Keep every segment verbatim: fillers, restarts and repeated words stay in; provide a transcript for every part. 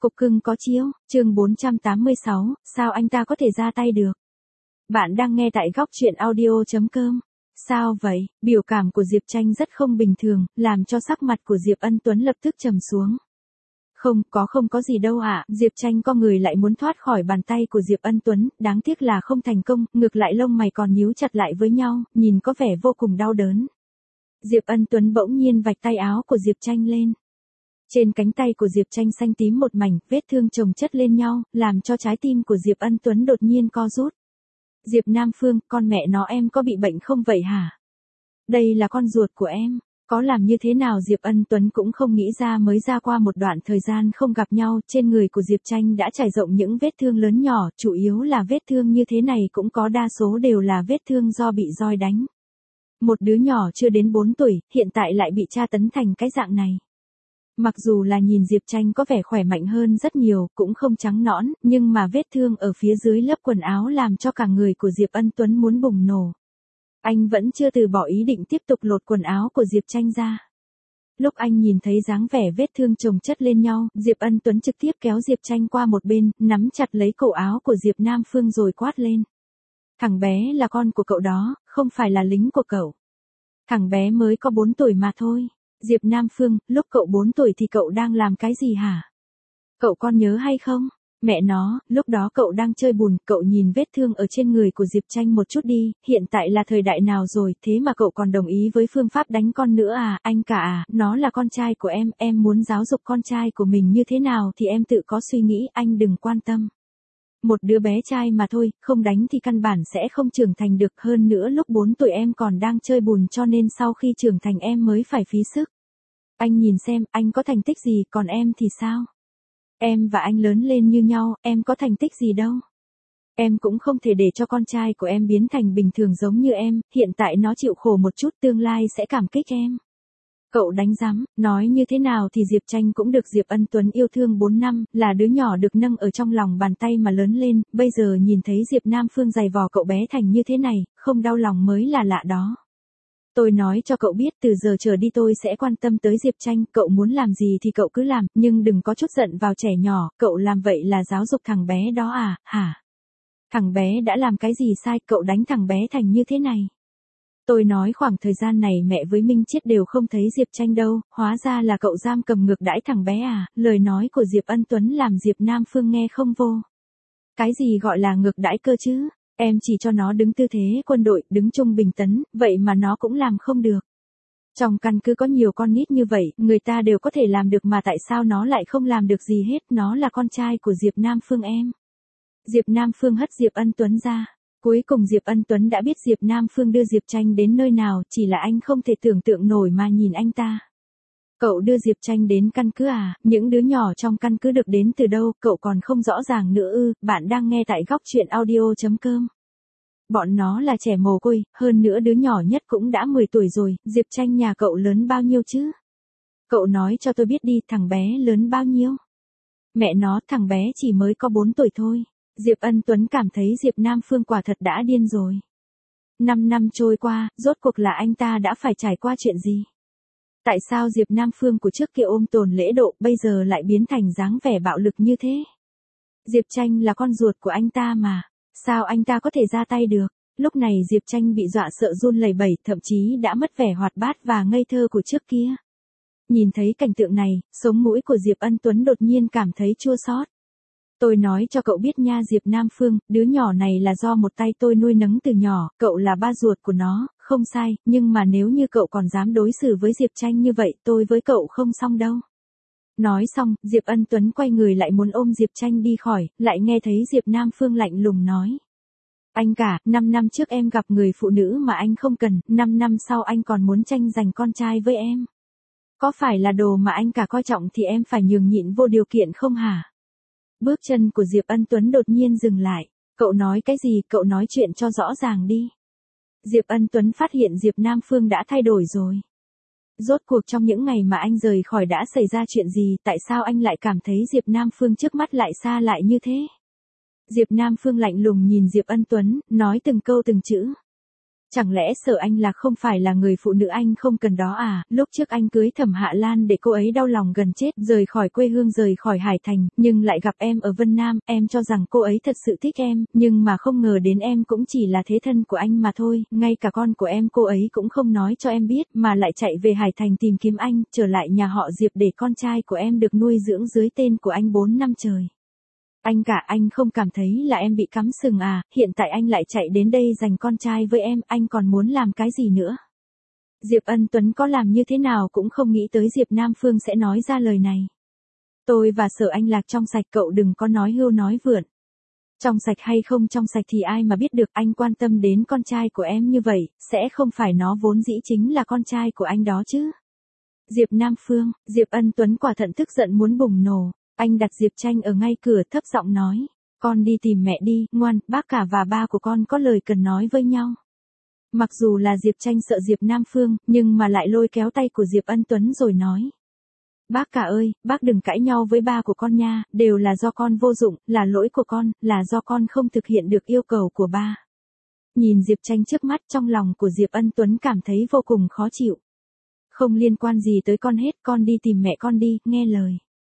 Cục cưng có chiếu, chương bốn trăm tám mươi sáu, sao anh ta có thể ra tay được? Bạn đang nghe tại góc truyện audio chấm com. Sao vậy? Biểu cảm của Diệp Tranh rất không bình thường, làm cho sắc mặt của Diệp Ân Tuấn lập tức trầm xuống. Không, có không có gì đâu ạ. Diệp Tranh co người lại muốn thoát khỏi bàn tay của Diệp Ân Tuấn, đáng tiếc là không thành công, ngược lại lông mày còn nhíu chặt lại với nhau, nhìn có vẻ vô cùng đau đớn. Diệp Ân Tuấn bỗng nhiên vạch tay áo của Diệp Tranh lên. Trên cánh tay của Diệp Tranh xanh tím một mảnh, vết thương chồng chất lên nhau, làm cho trái tim của Diệp Ân Tuấn đột nhiên co rút. Diệp Nam Phương, con mẹ nó em có bị bệnh không vậy hả? Đây là con ruột của em, có làm như thế nào Diệp Ân Tuấn cũng không nghĩ ra, mới ra qua một đoạn thời gian không gặp nhau, trên người của Diệp Tranh đã trải rộng những vết thương lớn nhỏ, chủ yếu là vết thương như thế này cũng có đa số đều là vết thương do bị roi đánh. Một đứa nhỏ chưa đến bốn tuổi, hiện tại lại bị tra tấn thành cái dạng này. Mặc dù là nhìn Diệp Tranh có vẻ khỏe mạnh hơn rất nhiều, cũng không trắng nõn, nhưng mà vết thương ở phía dưới lớp quần áo làm cho cả người của Diệp Ân Tuấn muốn bùng nổ. Anh vẫn chưa từ bỏ ý định tiếp tục lột quần áo của Diệp Tranh ra. Lúc anh nhìn thấy dáng vẻ vết thương chồng chất lên nhau, Diệp Ân Tuấn trực tiếp kéo Diệp Tranh qua một bên, nắm chặt lấy cổ áo của Diệp Nam Phương rồi quát lên. Thằng bé là con của cậu đó, không phải là lính của cậu. Thằng bé mới có bốn tuổi mà thôi. Diệp Nam Phương, lúc cậu bốn tuổi thì cậu đang làm cái gì hả? Cậu con nhớ hay không? Mẹ nó, lúc đó cậu đang chơi bùn, cậu nhìn vết thương ở trên người của Diệp Tranh một chút đi, hiện tại là thời đại nào rồi, thế mà cậu còn đồng ý với phương pháp đánh con nữa à, anh cả à, nó là con trai của em, em muốn giáo dục con trai của mình như thế nào thì em tự có suy nghĩ, anh đừng quan tâm. Một đứa bé trai mà thôi, không đánh thì căn bản sẽ không trưởng thành được, hơn nữa lúc bốn tuổi em còn đang chơi bùn cho nên sau khi trưởng thành em mới phải phí sức. Anh nhìn xem, anh có thành tích gì, còn em thì sao? Em và anh lớn lên như nhau, em có thành tích gì đâu. Em cũng không thể để cho con trai của em biến thành bình thường giống như em, hiện tại nó chịu khổ một chút tương lai sẽ cảm kích em. Cậu đánh rắm, nói như thế nào thì Diệp Tranh cũng được Diệp Ân Tuấn yêu thương bốn năm, là đứa nhỏ được nâng ở trong lòng bàn tay mà lớn lên, bây giờ nhìn thấy Diệp Nam Phương giày vò cậu bé thành như thế này, không đau lòng mới là lạ đó. Tôi nói cho cậu biết từ giờ trở đi tôi sẽ quan tâm tới Diệp Tranh, cậu muốn làm gì thì cậu cứ làm, nhưng đừng có chút giận vào trẻ nhỏ, cậu làm vậy là giáo dục thằng bé đó à, hả? Thằng bé đã làm cái gì sai, cậu đánh thằng bé thành như thế này? Tôi nói khoảng thời gian này mẹ với Minh Chiết đều không thấy Diệp Tranh đâu, hóa ra là cậu giam cầm ngược đãi thằng bé à, lời nói của Diệp Ân Tuấn làm Diệp Nam Phương nghe không vô. Cái gì gọi là ngược đãi cơ chứ? Em chỉ cho nó đứng tư thế quân đội, đứng trung bình tấn, vậy mà nó cũng làm không được. Trong căn cứ có nhiều con nít như vậy, người ta đều có thể làm được mà tại sao nó lại không làm được gì hết, nó là con trai của Diệp Nam Phương em. Diệp Nam Phương hất Diệp Ân Tuấn ra. Cuối cùng Diệp Ân Tuấn đã biết Diệp Nam Phương đưa Diệp Tranh đến nơi nào, chỉ là anh không thể tưởng tượng nổi mà nhìn anh ta. Cậu đưa Diệp Tranh đến căn cứ à, những đứa nhỏ trong căn cứ được đến từ đâu, cậu còn không rõ ràng nữa ư, bạn đang nghe tại góc truyện audio chấm com. Bọn nó là trẻ mồ côi, hơn nữa đứa nhỏ nhất cũng đã mười tuổi rồi, Diệp Tranh nhà cậu lớn bao nhiêu chứ? Cậu nói cho tôi biết đi, thằng bé lớn bao nhiêu? Mẹ nó, thằng bé chỉ mới có bốn tuổi thôi. Diệp Ân Tuấn cảm thấy Diệp Nam Phương quả thật đã điên rồi. Năm năm trôi qua, rốt cuộc là anh ta đã phải trải qua chuyện gì? Tại sao Diệp Nam Phương của trước kia ôm tồn lễ độ, bây giờ lại biến thành dáng vẻ bạo lực như thế? Diệp Tranh là con ruột của anh ta mà, sao anh ta có thể ra tay được? Lúc này Diệp Tranh bị dọa sợ run lẩy bẩy, thậm chí đã mất vẻ hoạt bát và ngây thơ của trước kia. Nhìn thấy cảnh tượng này, sống mũi của Diệp Ân Tuấn đột nhiên cảm thấy chua xót. Tôi nói cho cậu biết nha Diệp Nam Phương, đứa nhỏ này là do một tay tôi nuôi nấng từ nhỏ, cậu là ba ruột của nó, không sai, nhưng mà nếu như cậu còn dám đối xử với Diệp Tranh như vậy, tôi với cậu không xong đâu. Nói xong, Diệp Ân Tuấn quay người lại muốn ôm Diệp Tranh đi khỏi, lại nghe thấy Diệp Nam Phương lạnh lùng nói. Anh cả, năm năm trước em gặp người phụ nữ mà anh không cần, năm năm sau anh còn muốn tranh giành con trai với em. Có phải là đồ mà anh cả coi trọng thì em phải nhường nhịn vô điều kiện không hả? Bước chân của Diệp Ân Tuấn đột nhiên dừng lại. Cậu nói cái gì, cậu nói chuyện cho rõ ràng đi. Diệp Ân Tuấn phát hiện Diệp Nam Phương đã thay đổi rồi. Rốt cuộc trong những ngày mà anh rời khỏi đã xảy ra chuyện gì, tại sao anh lại cảm thấy Diệp Nam Phương trước mắt lại xa lại như thế? Diệp Nam Phương lạnh lùng nhìn Diệp Ân Tuấn, nói từng câu từng chữ. Chẳng lẽ sợ anh là không phải là người phụ nữ anh không cần đó à, lúc trước anh cưới Thẩm Hạ Lan để cô ấy đau lòng gần chết, rời khỏi quê hương rời khỏi Hải Thành, nhưng lại gặp em ở Vân Nam, em cho rằng cô ấy thật sự thích em, nhưng mà không ngờ đến em cũng chỉ là thế thân của anh mà thôi, ngay cả con của em cô ấy cũng không nói cho em biết, mà lại chạy về Hải Thành tìm kiếm anh, trở lại nhà họ Diệp để con trai của em được nuôi dưỡng dưới tên của anh bốn năm trời. Anh cả, anh không cảm thấy là em bị cắm sừng à, hiện tại anh lại chạy đến đây giành con trai với em, anh còn muốn làm cái gì nữa? Diệp Ân Tuấn có làm như thế nào cũng không nghĩ tới Diệp Nam Phương sẽ nói ra lời này. Tôi và Sở Anh Lạc trong sạch, cậu đừng có nói hưu nói vượn. Trong sạch hay không trong sạch thì ai mà biết được, anh quan tâm đến con trai của em như vậy, sẽ không phải nó vốn dĩ chính là con trai của anh đó chứ? Diệp Nam Phương, Diệp Ân Tuấn quả thận tức giận muốn bùng nổ. Anh đặt Diệp Tranh ở ngay cửa thấp giọng nói, con đi tìm mẹ đi, ngoan, bác cả và ba của con có lời cần nói với nhau. Mặc dù là Diệp Tranh sợ Diệp Nam Phương, nhưng mà lại lôi kéo tay của Diệp Ân Tuấn rồi nói. Bác cả ơi, bác đừng cãi nhau với ba của con nha, đều là do con vô dụng, là lỗi của con, là do con không thực hiện được yêu cầu của ba. Nhìn Diệp Tranh trước mắt, trong lòng của Diệp Ân Tuấn cảm thấy vô cùng khó chịu. Không liên quan gì tới con hết, con đi tìm mẹ con đi, nghe lời.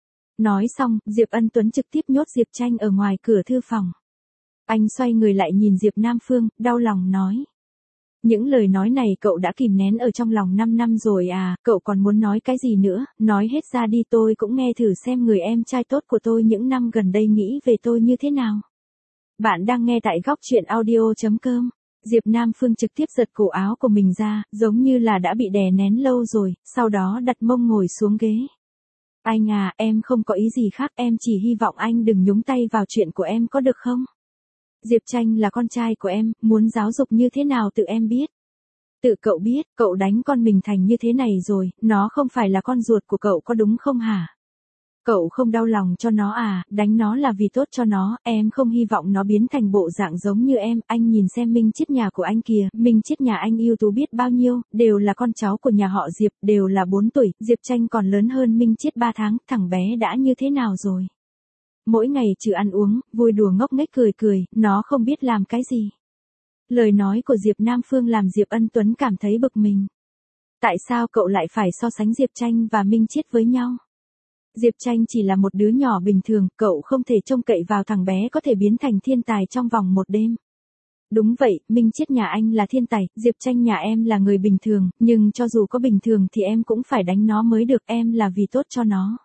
Nói xong, Diệp Ân Tuấn trực tiếp nhốt Diệp Tranh ở ngoài cửa thư phòng. Anh xoay người lại nhìn Diệp Nam Phương, đau lòng nói. Những lời nói này cậu đã kìm nén ở trong lòng năm năm rồi à, cậu còn muốn nói cái gì nữa, nói hết ra đi, tôi cũng nghe thử xem người em trai tốt của tôi những năm gần đây nghĩ về tôi như thế nào. Bạn đang nghe tại góc truyện audio chấm com. Diệp Nam Phương trực tiếp giật cổ áo của mình ra, giống như là đã bị đè nén lâu rồi, sau đó đặt mông ngồi xuống ghế. Anh à, em không có ý gì khác, em chỉ hy vọng anh đừng nhúng tay vào chuyện của em có được không? Diệp Tranh là con trai của em, muốn giáo dục như thế nào tự em biết. Tự cậu biết, cậu đánh con mình thành như thế này rồi, nó không phải là con ruột của cậu có đúng không hả? Cậu không đau lòng cho nó à, đánh nó là vì tốt cho nó, em không hy vọng nó biến thành bộ dạng giống như em, anh nhìn xem Minh Chiết nhà của anh kìa, Minh Chiết nhà anh ưu tú biết bao nhiêu, đều là con cháu của nhà họ Diệp, đều là bốn tuổi, Diệp Tranh còn lớn hơn Minh Chiết ba tháng, thằng bé đã như thế nào rồi? Mỗi ngày trừ ăn uống, vui đùa ngốc nghếch cười cười, nó không biết làm cái gì. Lời nói của Diệp Nam Phương làm Diệp Ân Tuấn cảm thấy bực mình. Tại sao cậu lại phải so sánh Diệp Tranh và Minh Chiết với nhau? Diệp Tranh chỉ là một đứa nhỏ bình thường, cậu không thể trông cậy vào thằng bé có thể biến thành thiên tài trong vòng một đêm. Đúng vậy, Minh Chiết nhà anh là thiên tài, Diệp Tranh nhà em là người bình thường, nhưng cho dù có bình thường thì em cũng phải đánh nó mới được, em là vì tốt cho nó.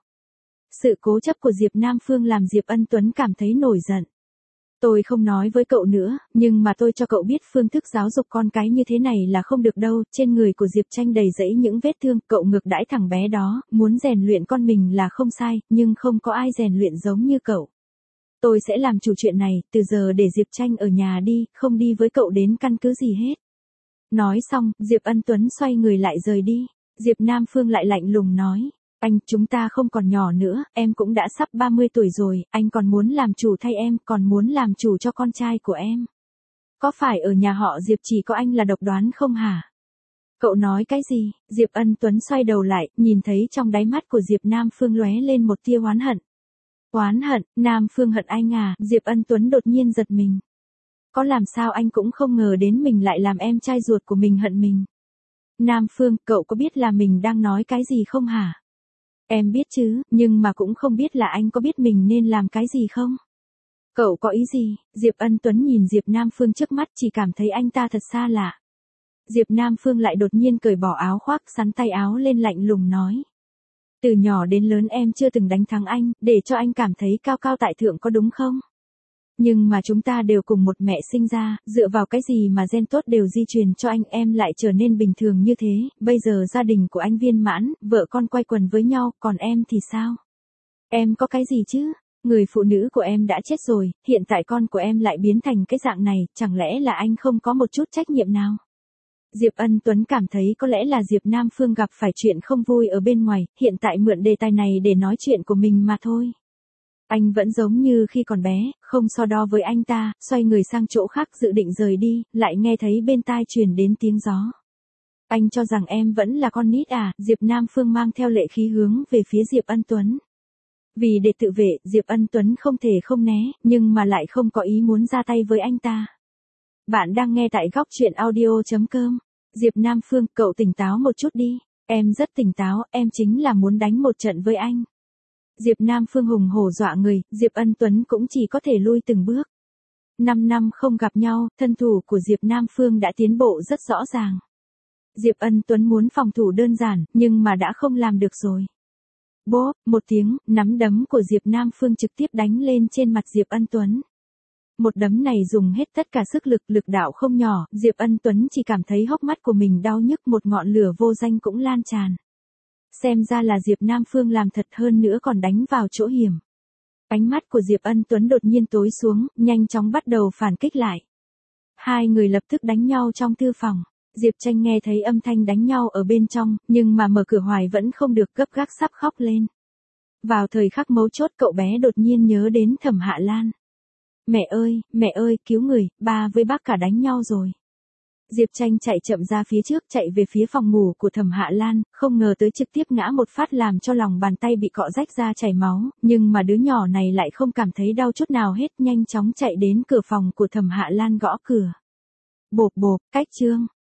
Sự cố chấp của Diệp Nam Phương làm Diệp Ân Tuấn cảm thấy nổi giận. Tôi không nói với cậu nữa, nhưng mà tôi cho cậu biết phương thức giáo dục con cái như thế này là không được đâu, trên người của Diệp Tranh đầy rẫy những vết thương, cậu ngược đãi thằng bé đó, muốn rèn luyện con mình là không sai, nhưng không có ai rèn luyện giống như cậu. Tôi sẽ làm chủ chuyện này, từ giờ để Diệp Tranh ở nhà đi, không đi với cậu đến căn cứ gì hết. Nói xong, Diệp Ân Tuấn xoay người lại rời đi, Diệp Nam Phương lại lạnh lùng nói. Anh, chúng ta không còn nhỏ nữa, em cũng đã sắp ba mươi tuổi rồi, anh còn muốn làm chủ thay em, còn muốn làm chủ cho con trai của em. Có phải ở nhà họ Diệp chỉ có anh là độc đoán không hả? Cậu nói cái gì? Diệp Ân Tuấn xoay đầu lại, nhìn thấy trong đáy mắt của Diệp Nam Phương lóe lên một tia oán hận. Oán hận, Nam Phương hận anh à, Diệp Ân Tuấn đột nhiên giật mình. Có làm sao anh cũng không ngờ đến mình lại làm em trai ruột của mình hận mình. Nam Phương, cậu có biết là mình đang nói cái gì không hả? Em biết chứ, nhưng mà cũng không biết là anh có biết mình nên làm cái gì không? Cậu có ý gì? Diệp Ân Tuấn nhìn Diệp Nam Phương trước mắt chỉ cảm thấy anh ta thật xa lạ. Diệp Nam Phương lại đột nhiên cởi bỏ áo khoác, xắn tay áo lên lạnh lùng nói. Từ nhỏ đến lớn em chưa từng đánh thắng anh, để cho anh cảm thấy cao cao tại thượng có đúng không? Nhưng mà chúng ta đều cùng một mẹ sinh ra, dựa vào cái gì mà gen tốt đều di truyền cho anh, em lại trở nên bình thường như thế, bây giờ gia đình của anh viên mãn, vợ con quay quần với nhau, còn em thì sao? Em có cái gì chứ? Người phụ nữ của em đã chết rồi, hiện tại con của em lại biến thành cái dạng này, chẳng lẽ là anh không có một chút trách nhiệm nào? Diệp Ân Tuấn cảm thấy có lẽ là Diệp Nam Phương gặp phải chuyện không vui ở bên ngoài, hiện tại mượn đề tài này để nói chuyện của mình mà thôi. Anh vẫn giống như khi còn bé, không so đo với anh ta, xoay người sang chỗ khác dự định rời đi, lại nghe thấy bên tai truyền đến tiếng gió. Anh cho rằng em vẫn là con nít à, Diệp Nam Phương mang theo lệ khí hướng về phía Diệp Ân Tuấn. Vì để tự vệ, Diệp Ân Tuấn không thể không né, nhưng mà lại không có ý muốn ra tay với anh ta. Bạn đang nghe tại góc chuyện audio chấm com. Diệp Nam Phương, cậu tỉnh táo một chút đi. Em rất tỉnh táo, em chính là muốn đánh một trận với anh. Diệp Nam Phương hùng hổ dọa người, Diệp Ân Tuấn cũng chỉ có thể lui từng bước. Năm năm không gặp nhau, thân thủ của Diệp Nam Phương đã tiến bộ rất rõ ràng. Diệp Ân Tuấn muốn phòng thủ đơn giản, nhưng mà đã không làm được rồi. Bốp, một tiếng, nắm đấm của Diệp Nam Phương trực tiếp đánh lên trên mặt Diệp Ân Tuấn. Một đấm này dùng hết tất cả sức lực, lực đạo không nhỏ, Diệp Ân Tuấn chỉ cảm thấy hốc mắt của mình đau nhức, một ngọn lửa vô danh cũng lan tràn. Xem ra là Diệp Nam Phương làm thật, hơn nữa còn đánh vào chỗ hiểm. Ánh mắt của Diệp Ân Tuấn đột nhiên tối xuống, nhanh chóng bắt đầu phản kích lại. Hai người lập tức đánh nhau trong thư phòng. Diệp Tranh nghe thấy âm thanh đánh nhau ở bên trong, nhưng mà mở cửa hoài vẫn không được, gấp gáp sắp khóc lên. Vào thời khắc mấu chốt, cậu bé đột nhiên nhớ đến Thẩm Hạ Lan. Mẹ ơi, mẹ ơi, cứu người, ba với bác cả đánh nhau rồi. Diệp Tranh chạy chậm ra phía trước, chạy về phía phòng ngủ của Thẩm Hạ Lan, không ngờ tới trực tiếp ngã một phát làm cho lòng bàn tay bị cọ rách ra chảy máu, nhưng mà đứa nhỏ này lại không cảm thấy đau chút nào hết, nhanh chóng chạy đến cửa phòng của Thẩm Hạ Lan gõ cửa. Bộp bộp, cách trương.